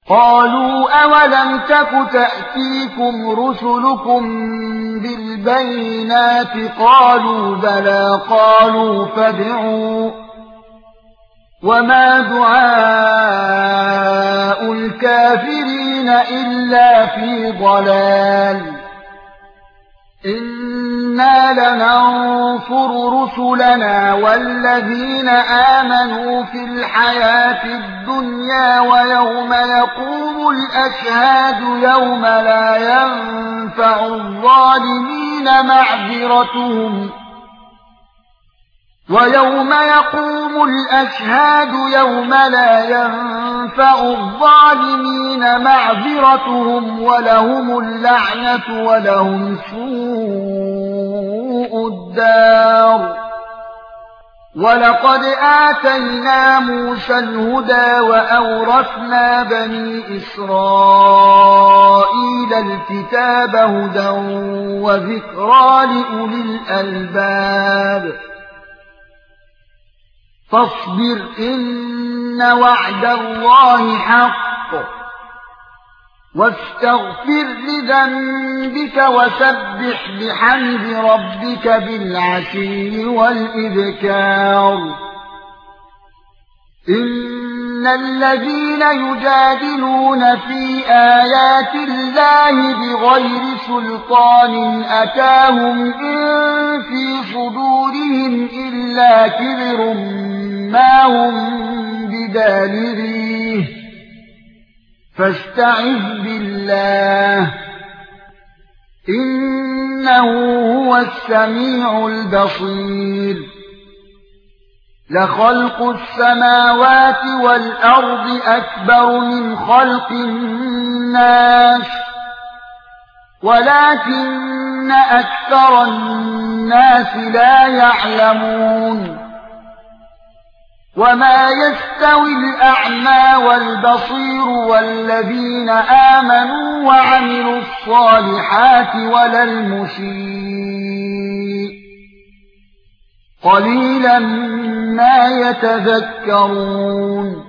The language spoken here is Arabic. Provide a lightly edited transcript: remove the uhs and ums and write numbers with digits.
قالوا أولم تك تأتيكم رسلكم بالبينات قالوا بلى قالوا فادعوا وما دعاء الكافرين إلا في ضلال إنا لننصر رسلنا والذين آمنوا في الحياة الدنيا ويوم يقوم الأشهاد يوم لا ينفع الظالمين معذرتهم ويوم يقوم الأشهاد يوم لا ينفع الظالمين معذرتهم ولهم اللعنة ولهم سوء الدار ولقد آتينا موسى الهدى وأورثنا بني إسرائيل الكتاب هدى وذكرى لأولي الألباب فاصبر إن وعد الله حق واستغفر لذنبك وسبح بحمد ربك بالعشي والإبكار إن الذين يجادلون في آيات الله بغير سلطان أتاهم إن في صدورهم إلا كبر ما هم بدالريه فاستعذ بالله إنه هو السميع البصير لخلق السماوات والأرض أكبر من خلق الناس ولكن أكثر الناس لا يعلمون وما يستوي الأعمى والبصير والذين آمنوا وعملوا الصالحات ولا المسيء قليلا ما يتذكرون